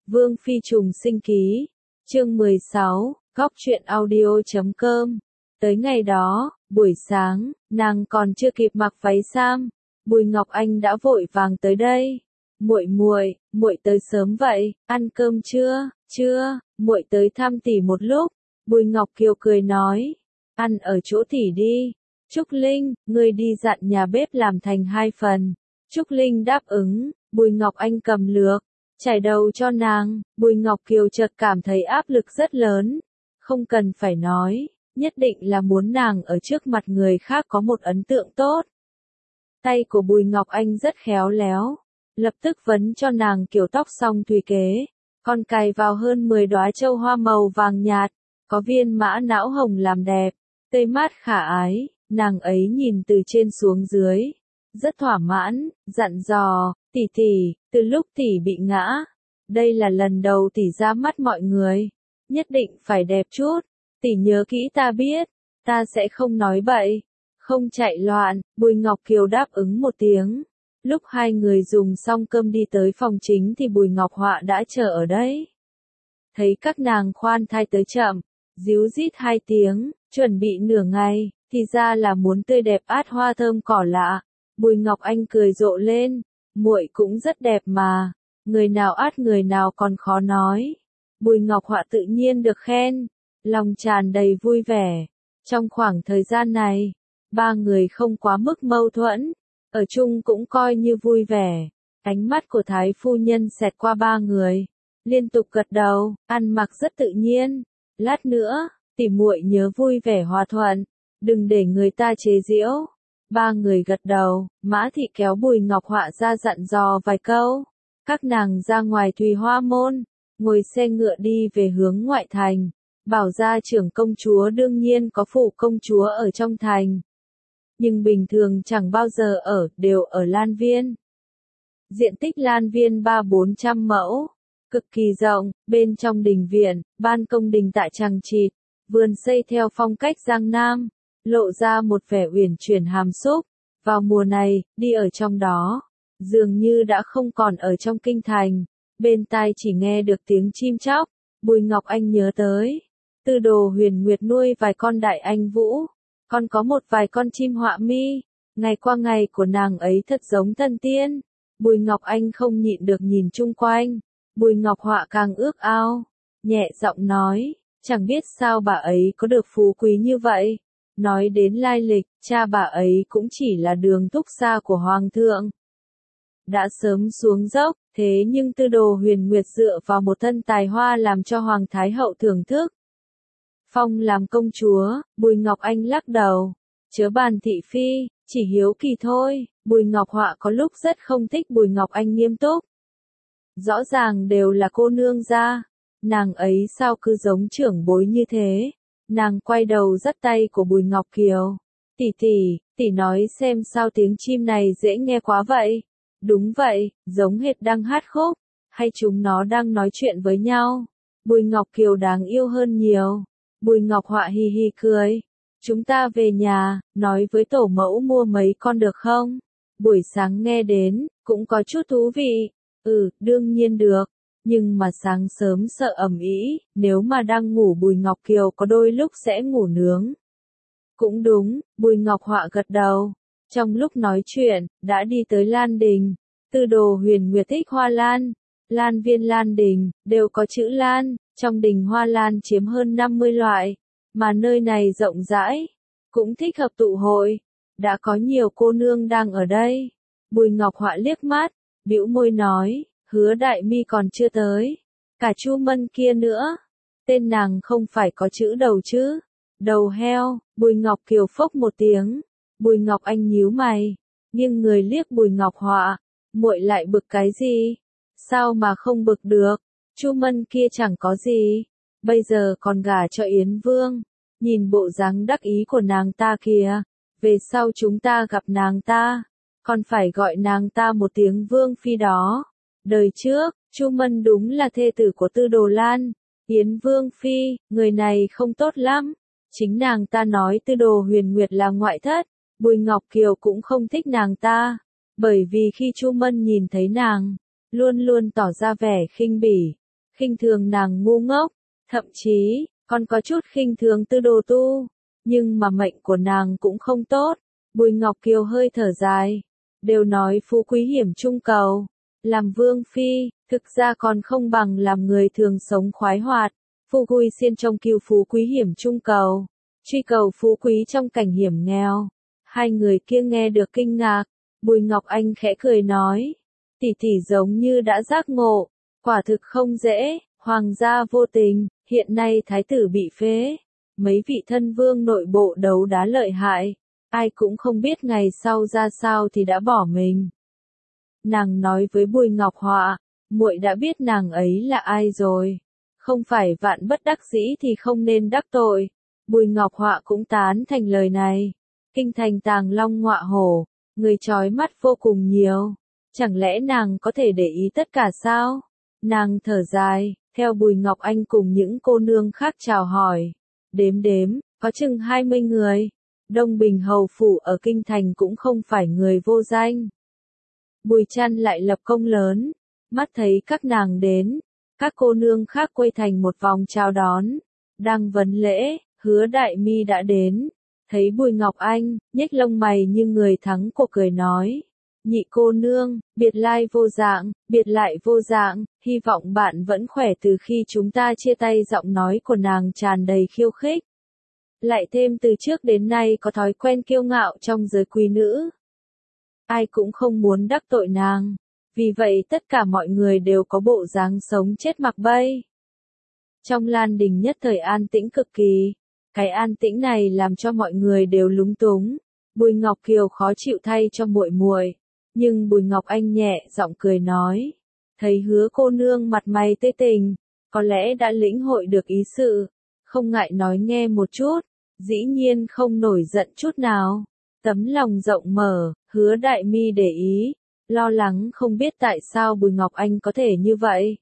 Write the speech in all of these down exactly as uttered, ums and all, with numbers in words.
Vương Phi trùng sinh ký, chương mười sáu, góc truyện audio chấm com. Tới ngày đó, buổi sáng, nàng còn chưa kịp mặc váy sam, Bùi Ngọc Anh đã vội vàng tới đây. "Muội muội, muội tới sớm vậy, ăn cơm chưa?" "Chưa, muội tới thăm tỷ một lúc." Bùi Ngọc Kiều cười nói, "Ăn ở chỗ tỷ đi. Trúc Linh, ngươi đi dặn nhà bếp làm thành hai phần." Trúc Linh đáp ứng, Bùi Ngọc Anh cầm lược, chải đầu cho nàng. Bùi Ngọc Kiều chợt cảm thấy áp lực rất lớn. Không cần phải nói, nhất định là muốn nàng ở trước mặt người khác có một ấn tượng tốt. Tay của Bùi Ngọc Anh rất khéo léo, lập tức vấn cho nàng kiểu tóc song thùy kế, còn cài vào hơn mười đóa châu hoa màu vàng nhạt, có viên mã não hồng làm đẹp, tươi mát khả ái. Nàng ấy nhìn từ trên xuống dưới, rất thỏa mãn, dặn dò, "Tỷ tỷ, từ lúc tỷ bị ngã, đây là lần đầu tỷ ra mắt mọi người, nhất định phải đẹp chút, tỷ nhớ kỹ ta biết, ta sẽ không nói bậy, không chạy loạn." Bùi Ngọc Kiều đáp ứng một tiếng. Lúc hai người dùng xong cơm đi tới phòng chính thì Bùi Ngọc Họa đã chờ ở đấy. Thấy các nàng khoan thai tới chậm, díu dít hai tiếng, chuẩn bị nửa ngày, thì ra là muốn tươi đẹp át hoa thơm cỏ lạ. Bùi Ngọc Anh cười rộ lên, "Muội cũng rất đẹp mà, người nào át người nào còn khó nói." Bùi Ngọc Họa tự nhiên được khen, lòng tràn đầy vui vẻ. Trong khoảng thời gian này, ba người không quá mức mâu thuẫn, ở chung cũng coi như vui vẻ. Ánh mắt của Thái phu nhân xẹt qua ba người, liên tục gật đầu, ăn mặc rất tự nhiên. "Lát nữa, tỷ muội nhớ vui vẻ hòa thuận, đừng để người ta chế giễu." Ba người gật đầu. Mã Thị kéo Bùi Ngọc Họa ra dặn dò vài câu. Các nàng ra ngoài Thùy Hoa môn, ngồi xe ngựa đi về hướng ngoại thành. Bảo gia trưởng công chúa đương nhiên có phụ công chúa ở trong thành, nhưng bình thường chẳng bao giờ ở, đều ở Lan Viên. Diện tích Lan Viên ba bốn trăm mẫu, cực kỳ rộng, bên trong đình viện, ban công đình tại chằng chịt, vườn xây theo phong cách Giang Nam, lộ ra một vẻ uyển chuyển hàm xúc. Vào mùa này, đi ở trong đó, dường như đã không còn ở trong kinh thành, bên tai chỉ nghe được tiếng chim chóc. Bùi Ngọc Anh nhớ tới, Tư Đồ Huyền Nguyệt nuôi vài con đại anh vũ, còn có một vài con chim họa mi, ngày qua ngày của nàng ấy thật giống thần tiên. Bùi Ngọc Anh không nhịn được nhìn chung quanh, Bùi Ngọc Họa càng ước ao, nhẹ giọng nói, "Chẳng biết sao bà ấy có được phú quý như vậy." Nói đến lai lịch, cha bà ấy cũng chỉ là đường thúc xa của Hoàng thượng, đã sớm xuống dốc, thế nhưng Tư Đồ Huyền Nguyệt dựa vào một thân tài hoa làm cho Hoàng Thái Hậu thưởng thức, phong làm công chúa. Bùi Ngọc Anh lắc đầu, "Chớ bàn thị phi, chỉ hiếu kỳ thôi." Bùi Ngọc Họa có lúc rất không thích Bùi Ngọc Anh nghiêm túc. Rõ ràng đều là cô nương gia, nàng ấy sao cứ giống trưởng bối như thế. Nàng quay đầu dắt tay của Bùi Ngọc Kiều, "Tỷ tỷ, tỷ nói xem sao tiếng chim này dễ nghe quá vậy." "Đúng vậy, giống hệt đang hát khúc, hay chúng nó đang nói chuyện với nhau." Bùi Ngọc Kiều đáng yêu hơn nhiều. Bùi Ngọc Họa hì hì cười, "Chúng ta về nhà, nói với tổ mẫu mua mấy con được không? Buổi sáng nghe đến, cũng có chút thú vị." "Ừ, đương nhiên được. Nhưng mà sáng sớm sợ ầm ĩ, nếu mà đang ngủ." Bùi Ngọc Kiều có đôi lúc sẽ ngủ nướng. "Cũng đúng." Bùi Ngọc Họa gật đầu. Trong lúc nói chuyện, đã đi tới Lan Đình. Tư Đồ Huyền Nguyệt thích hoa lan. Lan Viên Lan Đình, đều có chữ Lan, trong đình hoa lan chiếm hơn năm mươi loại, mà nơi này rộng rãi, cũng thích hợp tụ hội. Đã có nhiều cô nương đang ở đây. Bùi Ngọc Họa liếc mắt, bĩu môi nói, Hứa Đại Mi còn chưa tới. Cả Chu Mân kia nữa. Tên nàng không phải có chữ đầu chứ? Đầu heo. Bùi Ngọc Kiều phốc một tiếng. Bùi Ngọc Anh nhíu mày, nhưng người liếc Bùi Ngọc Họa, muội lại bực cái gì? Sao mà không bực được? Chu Mân kia chẳng có gì, bây giờ còn gả cho Yến Vương. Nhìn bộ dáng đắc ý của nàng ta kìa, về sau chúng ta gặp nàng ta, còn phải gọi nàng ta một tiếng Vương Phi đó. Đời trước, Chu Mân đúng là thê tử của Tư Đồ Lan. Yến Vương Phi, người này không tốt lắm. Chính nàng ta nói Tư Đồ Huyền Nguyệt là ngoại thất. Bùi Ngọc Kiều cũng không thích nàng ta, bởi vì khi Chu Mân nhìn thấy nàng, luôn luôn tỏ ra vẻ khinh bỉ. khinh thường nàng ngu ngốc, thậm chí, còn có chút khinh thường Tư Đồ Tu. Nhưng mà mệnh của nàng cũng không tốt. Bùi Ngọc Kiều hơi thở dài. Đều nói phú quý hiểm trung cầu. Làm vương phi, thực ra còn không bằng làm người thường sống khoái hoạt. Phu Gui Xiên trong kiêu phú quý hiểm trung cầu. Truy cầu phú quý trong cảnh hiểm nghèo. Hai người kia nghe được kinh ngạc. Bùi Ngọc Anh khẽ cười nói. Tỷ tỷ giống như đã giác ngộ. Quả thực không dễ, hoàng gia vô tình, hiện nay thái tử bị phế. Mấy vị thân vương nội bộ đấu đá lợi hại. Ai cũng không biết ngày sau ra sao thì đã bỏ mình. Nàng nói với Bùi Ngọc Họa, muội đã biết nàng ấy là ai rồi. Không phải vạn bất đắc dĩ thì không nên đắc tội. Bùi Ngọc Họa cũng tán thành lời này. Kinh thành tàng long ngọa hổ, người chói mắt vô cùng nhiều. Chẳng lẽ nàng có thể để ý tất cả sao? Nàng thở dài, theo Bùi Ngọc Anh cùng những cô nương khác chào hỏi. Đếm đếm, có chừng hai mươi người. Đông Bình hầu phủ ở kinh thành cũng không phải người vô danh. Bùi Trăn lại lập công lớn, mắt thấy các nàng đến, các cô nương khác quây thành một vòng chào đón. Đang vấn lễ, Hứa Đại Mi đã đến, thấy Bùi Ngọc Anh, nhếch lông mày như người thắng cuộc cười nói. Nhị cô nương, biệt lai vô dạng, biệt lại vô dạng, hy vọng bạn vẫn khỏe. Từ khi chúng ta chia tay giọng nói của nàng tràn đầy khiêu khích. Lại thêm từ trước đến nay có thói quen kiêu ngạo trong giới quý nữ. Ai cũng không muốn đắc tội nàng, vì vậy tất cả mọi người đều có bộ dáng sống chết mặc bay. Trong Lan Đình nhất thời an tĩnh cực kỳ, cái an tĩnh này làm cho mọi người đều lúng túng. Bùi Ngọc Kiều khó chịu thay cho muội muội, nhưng Bùi Ngọc Anh nhẹ giọng cười nói, thấy Hứa cô nương mặt mày tươi tình, có lẽ đã lĩnh hội được ý sự, không ngại nói nghe một chút, dĩ nhiên không nổi giận chút nào. Tấm lòng rộng mở, Hứa Đại Mi để ý, lo lắng không biết tại sao Bùi Ngọc Anh có thể như vậy.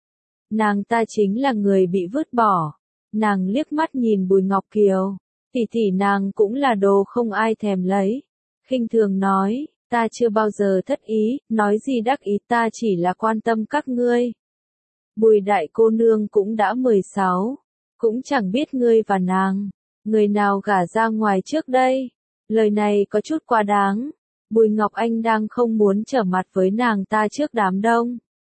Nàng ta chính là người bị vứt bỏ. Nàng liếc mắt nhìn Bùi Ngọc Kiều, tỷ tỷ nàng cũng là đồ không ai thèm lấy. Khinh thường nói, ta chưa bao giờ thất ý, nói gì đắc ý, ta chỉ là quan tâm các ngươi. Bùi đại cô nương cũng đã mười sáu, cũng chẳng biết ngươi và nàng, người nào gả ra ngoài trước đây. Lời này có chút quá đáng. Bùi Ngọc Anh đang không muốn trở mặt với nàng ta trước đám đông.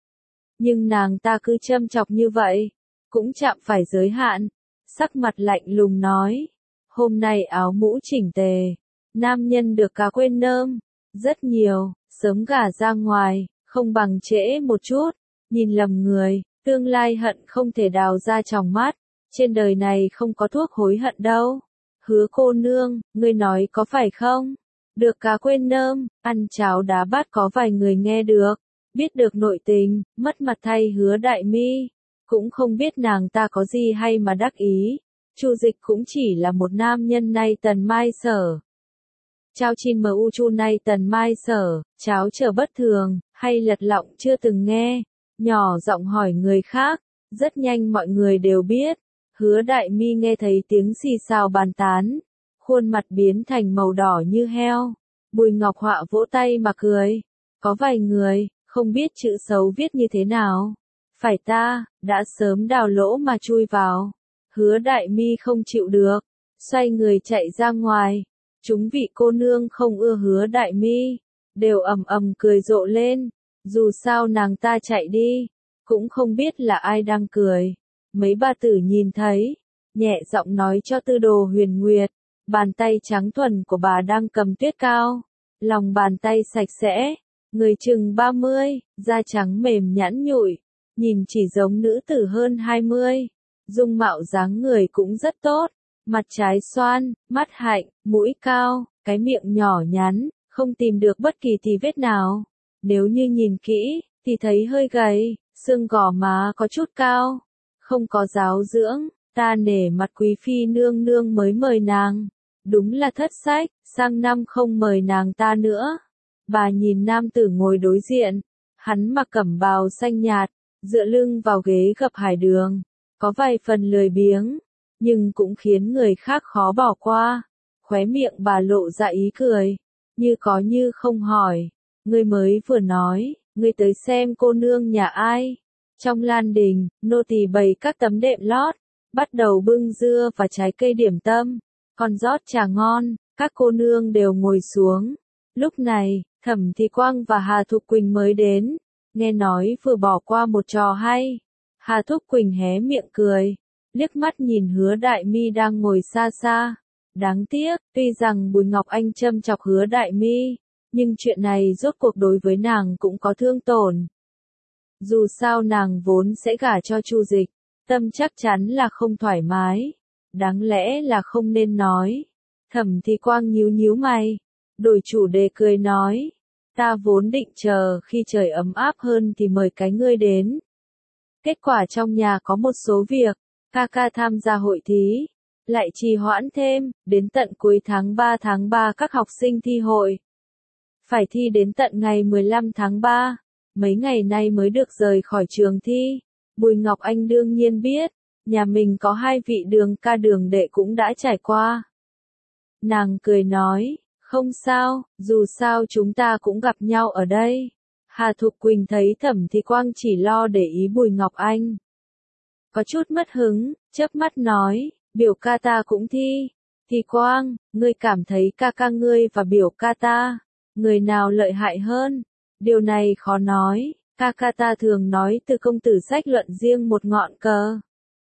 Nhưng nàng ta cứ châm chọc như vậy, cũng chạm phải giới hạn. Sắc mặt lạnh lùng nói, hôm nay áo mũ chỉnh tề, nam nhân được cá quên nơm, rất nhiều, sớm gả ra ngoài, không bằng trễ một chút, nhìn lầm người, tương lai hận không thể đào ra tròng mắt, trên đời này không có thuốc hối hận đâu. Hứa cô nương, ngươi nói có phải không? Được cá quên nơm, ăn cháo đá bát có vài người nghe được, biết được nội tình, mất mặt thay Hứa Đại Mi, cũng không biết nàng ta có gì hay mà đắc ý. Chu Dịch cũng chỉ là một nam nhân nay tần mai sở. Chao Chin Mu Chu nay tần mai sở, cháo trở bất thường, hay lật lọng chưa từng nghe, nhỏ giọng hỏi người khác, rất nhanh mọi người đều biết. Hứa Đại Mi nghe thấy tiếng xì xào bàn tán, khuôn mặt biến thành màu đỏ như heo. Bùi Ngọc Họa vỗ tay mà cười, có vài người, không biết chữ xấu viết như thế nào. Phải ta, đã sớm đào lỗ mà chui vào. Hứa Đại Mi không chịu được, xoay người chạy ra ngoài. Chúng vị cô nương không ưa Hứa Đại Mi, đều ầm ầm cười rộ lên. Dù sao nàng ta chạy đi, cũng không biết là ai đang cười. Mấy bà tử nhìn thấy, nhẹ giọng nói cho Tư Đồ Huyền Nguyệt, bàn tay trắng thuần của bà đang cầm tuyết cao, lòng bàn tay sạch sẽ, người chừng ba mươi, da trắng mềm nhẵn nhụi, nhìn chỉ giống nữ tử hơn hai mươi, dung mạo dáng người cũng rất tốt, mặt trái xoan, mắt hạnh, mũi cao, cái miệng nhỏ nhắn, không tìm được bất kỳ tì vết nào. Nếu như nhìn kỹ, thì thấy hơi gầy, xương gò má có chút cao. Không có giáo dưỡng, ta nể mặt quý phi nương nương mới mời nàng. Đúng là thất sách, sang năm không mời nàng ta nữa. Bà nhìn nam tử ngồi đối diện, hắn mặc cẩm bào xanh nhạt, dựa lưng vào ghế gập hải đường, có vài phần lười biếng, nhưng cũng khiến người khác khó bỏ qua. Khóe miệng bà lộ ra ý cười, như có như không hỏi, ngươi mới vừa nói, ngươi tới xem cô nương nhà ai? Trong lan đình, nô tỳ bày các tấm đệm lót, bắt đầu bưng dưa và trái cây điểm tâm, còn rót trà ngon, các cô nương đều ngồi xuống. Lúc này, Thẩm Thì Quang và Hà Thục Quỳnh mới đến, nghe nói vừa bỏ qua một trò hay. Hà Thục Quỳnh hé miệng cười, liếc mắt nhìn Hứa Đại Mi đang ngồi xa xa. Đáng tiếc, tuy rằng Bùi Ngọc Anh châm chọc Hứa Đại Mi, nhưng chuyện này rốt cuộc đối với nàng cũng có thương tổn. Dù sao nàng vốn sẽ gả cho Chu Dịch, tâm chắc chắn là không thoải mái, đáng lẽ là không nên nói. Thẩm Thì Quang nhíu nhíu mày, đổi chủ đề cười nói, ta vốn định chờ khi trời ấm áp hơn thì mời cái ngươi đến. Kết quả trong nhà có một số việc, ca ca tham gia hội thí, lại trì hoãn thêm, đến tận cuối tháng ba tháng ba các học sinh thi hội. Phải thi đến tận ngày mười lăm tháng ba, mấy ngày nay mới được rời khỏi trường thi. Bùi Ngọc Anh đương nhiên biết, nhà mình có hai vị đường ca đường đệ cũng đã trải qua. Nàng cười nói, không sao, dù sao chúng ta cũng gặp nhau ở đây. Hà Thục Quỳnh thấy Thẩm Thì Quang chỉ lo để ý Bùi Ngọc Anh, có chút mất hứng, chớp mắt nói, biểu ca ta cũng thi. Thì Quang, ngươi cảm thấy ca ca ngươi và biểu ca ta, người nào lợi hại hơn? Điều này khó nói, ca ca ta thường nói từ công tử sách luận riêng một ngọn cờ,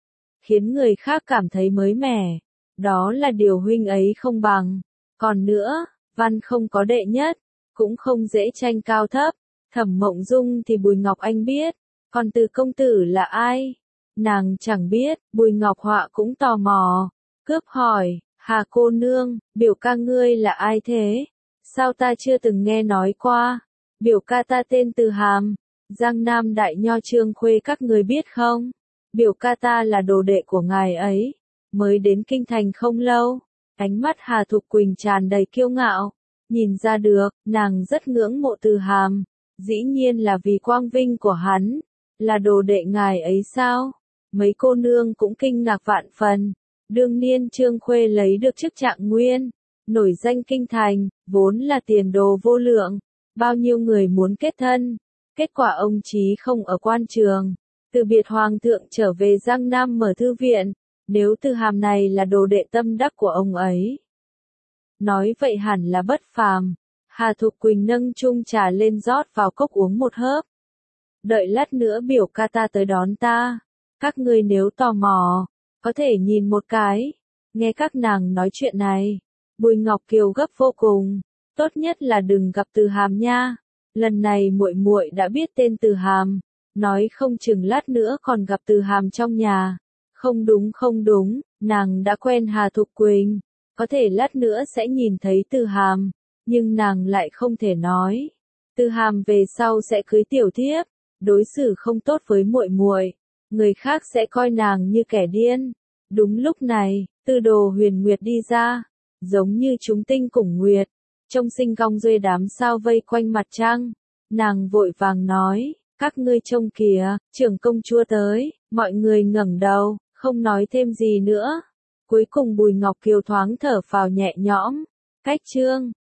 khiến người khác cảm thấy mới mẻ, đó là điều huynh ấy không bằng. Còn nữa, văn không có đệ nhất, cũng không dễ tranh cao thấp. Thẩm Mộng Dung thì Bùi Ngọc Anh biết, còn từ công tử là ai? Nàng chẳng biết. Bùi Ngọc Họa cũng tò mò, cướp hỏi, Hà cô nương, biểu ca ngươi là ai thế? Sao ta chưa từng nghe nói qua? Biểu ca ta tên Từ Hàm, Giang Nam đại nho Trương Khuê các người biết không? Biểu ca ta là đồ đệ của ngài ấy, mới đến kinh thành không lâu. Ánh mắt Hà Thục Quỳnh tràn đầy kiêu ngạo, nhìn ra được, nàng rất ngưỡng mộ Từ Hàm, dĩ nhiên là vì quang vinh của hắn, là đồ đệ ngài ấy sao? Mấy cô nương cũng kinh ngạc vạn phần. Đương niên Trương Khuê lấy được chức trạng nguyên, nổi danh kinh thành, vốn là tiền đồ vô lượng, bao nhiêu người muốn kết thân. Kết quả ông chí không ở quan trường, từ biệt hoàng thượng trở về Giang Nam mở thư viện. Nếu Từ Hàm này là đồ đệ tâm đắc của ông ấy, nói vậy hẳn là bất phàm. Hà Thục Quỳnh nâng chung trà lên rót vào cốc uống một hớp. Đợi lát nữa biểu ca ta tới đón ta, các ngươi nếu tò mò, có thể nhìn một cái. Nghe các nàng nói chuyện này, Bùi Ngọc Kiều gấp vô cùng, tốt nhất là đừng gặp Từ Hàm nha. Lần này muội muội đã biết tên Từ Hàm, nói không chừng lát nữa còn gặp Từ Hàm trong nhà. Không đúng không đúng, nàng đã quen Hà Thục Quỳnh, có thể lát nữa sẽ nhìn thấy Từ Hàm, nhưng nàng lại không thể nói. Từ Hàm về sau sẽ cưới tiểu thiếp, đối xử không tốt với muội muội, người khác sẽ coi nàng như kẻ điên. Đúng lúc này, Tư Đồ Huyền Nguyệt đi ra, giống như chúng tinh cùng nguyệt, trông xinh gong duê đám sao vây quanh mặt trăng. Nàng vội vàng nói, các ngươi trông kìa, trưởng công chúa tới. Mọi người ngẩng đầu, không nói thêm gì nữa. Cuối cùng Bùi Ngọc Kiều thoáng thở phào nhẹ nhõm. Cách chương